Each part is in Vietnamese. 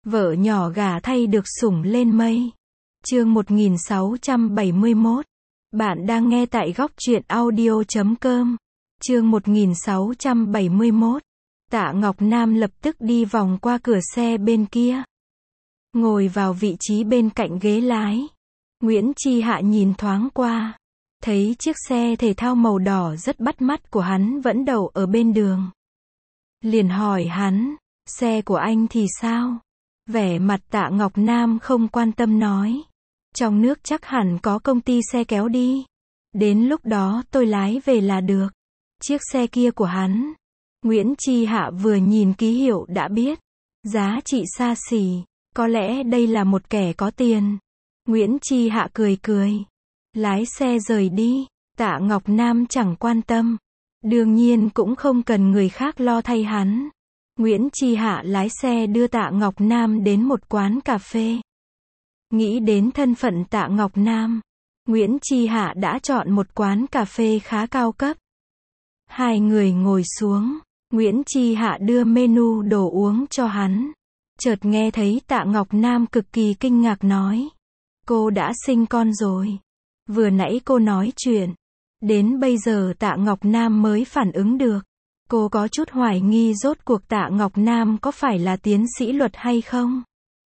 Vợ nhỏ gả thay được sủng lên mây. Chương 1671. Bạn đang nghe tại góc truyện audio.com. Chương 1671. Tạ Ngọc Nam lập tức đi vòng qua cửa xe bên kia, ngồi vào vị trí bên cạnh ghế lái. Nguyễn Chi Hạ nhìn thoáng qua, thấy chiếc xe thể thao màu đỏ rất bắt mắt của hắn vẫn đậu ở bên đường. Liền hỏi hắn, xe của anh thì sao? Vẻ mặt Tạ Ngọc Nam không quan tâm nói, trong nước chắc hẳn có công ty xe kéo đi. Đến lúc đó tôi lái về là được. Chiếc xe kia của hắn, Nguyễn Chi Hạ vừa nhìn ký hiệu đã biết, giá trị xa xỉ, có lẽ đây là một kẻ có tiền. Nguyễn Chi Hạ cười cười, lái xe rời đi. Tạ Ngọc Nam chẳng quan tâm, đương nhiên cũng không cần người khác lo thay hắn. Nguyễn Chi Hạ lái xe đưa Tạ Ngọc Nam đến một quán cà phê. Nghĩ đến thân phận Tạ Ngọc Nam, Nguyễn Chi Hạ đã chọn một quán cà phê khá cao cấp. Hai người ngồi xuống, Nguyễn Chi Hạ đưa menu đồ uống cho hắn. Chợt nghe thấy Tạ Ngọc Nam cực kỳ kinh ngạc nói, cô đã sinh con rồi. Vừa nãy cô nói chuyện, đến bây giờ Tạ Ngọc Nam mới phản ứng được. Cô có chút hoài nghi rốt cuộc Tạ Ngọc Nam có phải là tiến sĩ luật hay không.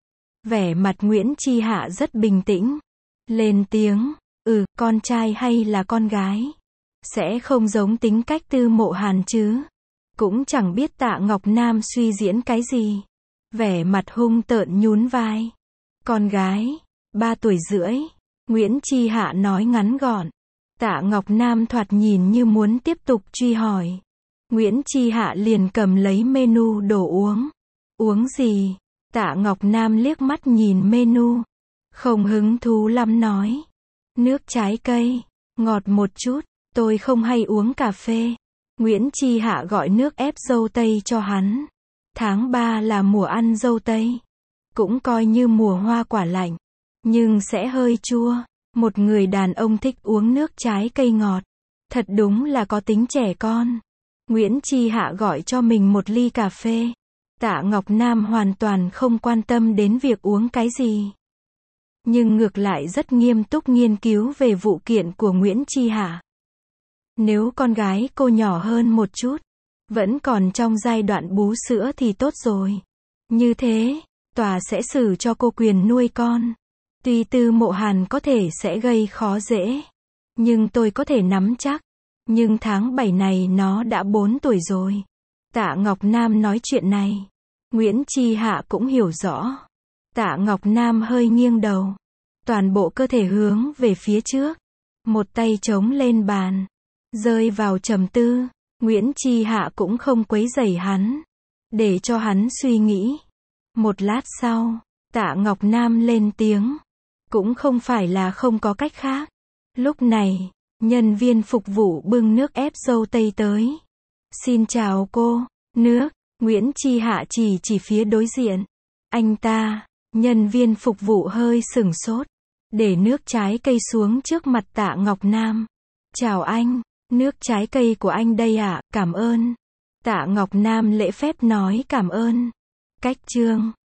Vẻ mặt Nguyễn Chi Hạ rất bình tĩnh, lên tiếng, con trai hay là con gái? Sẽ không giống tính cách Tư Mộ Hàn chứ. Cũng chẳng biết Tạ Ngọc Nam suy diễn cái gì. Vẻ mặt hung tợn nhún vai. Con gái, 3 tuổi rưỡi. Nguyễn Chi Hạ nói ngắn gọn. Tạ Ngọc Nam thoạt nhìn như muốn tiếp tục truy hỏi. Nguyễn Chi Hạ liền cầm lấy menu đồ uống. Uống gì? Tạ Ngọc Nam liếc mắt nhìn menu, không hứng thú lắm nói. Nước trái cây, ngọt một chút, tôi không hay uống cà phê. Nguyễn Chi Hạ gọi nước ép dâu tây cho hắn. Tháng 3 là mùa ăn dâu tây, cũng coi như mùa hoa quả lạnh, nhưng sẽ hơi chua. Một người đàn ông thích uống nước trái cây ngọt, thật đúng là có tính trẻ con. Nguyễn Chi Hạ gọi cho mình một ly cà phê. Tạ Ngọc Nam hoàn toàn không quan tâm đến việc uống cái gì, nhưng ngược lại rất nghiêm túc nghiên cứu về vụ kiện của Nguyễn Chi Hạ. Nếu con gái cô nhỏ hơn một chút, vẫn còn trong giai đoạn bú sữa thì tốt rồi. Như thế, tòa sẽ xử cho cô quyền nuôi con. Tuy Tư Mộ Hàn có thể sẽ gây khó dễ, nhưng tôi có thể nắm chắc. Nhưng tháng 7 này nó đã 4 tuổi rồi. Tạ Ngọc Nam nói chuyện này, Nguyễn Chi Hạ cũng hiểu rõ. Tạ Ngọc Nam hơi nghiêng đầu, toàn bộ cơ thể hướng về phía trước, một tay chống lên bàn, rơi vào trầm tư. Nguyễn Chi Hạ cũng không quấy rầy hắn, để cho hắn suy nghĩ. Một lát sau, Tạ Ngọc Nam lên tiếng, cũng không phải là không có cách khác. Lúc này, nhân viên phục vụ bưng nước ép dâu tây tới. Xin chào cô, nước. Nguyễn Chi Hạ chỉ phía đối diện. Anh ta, nhân viên phục vụ hơi sửng sốt, để nước trái cây xuống trước mặt Tạ Ngọc Nam. Chào anh, nước trái cây của anh đây ạ, cảm ơn. Tạ Ngọc Nam lễ phép nói cảm ơn. Cách chương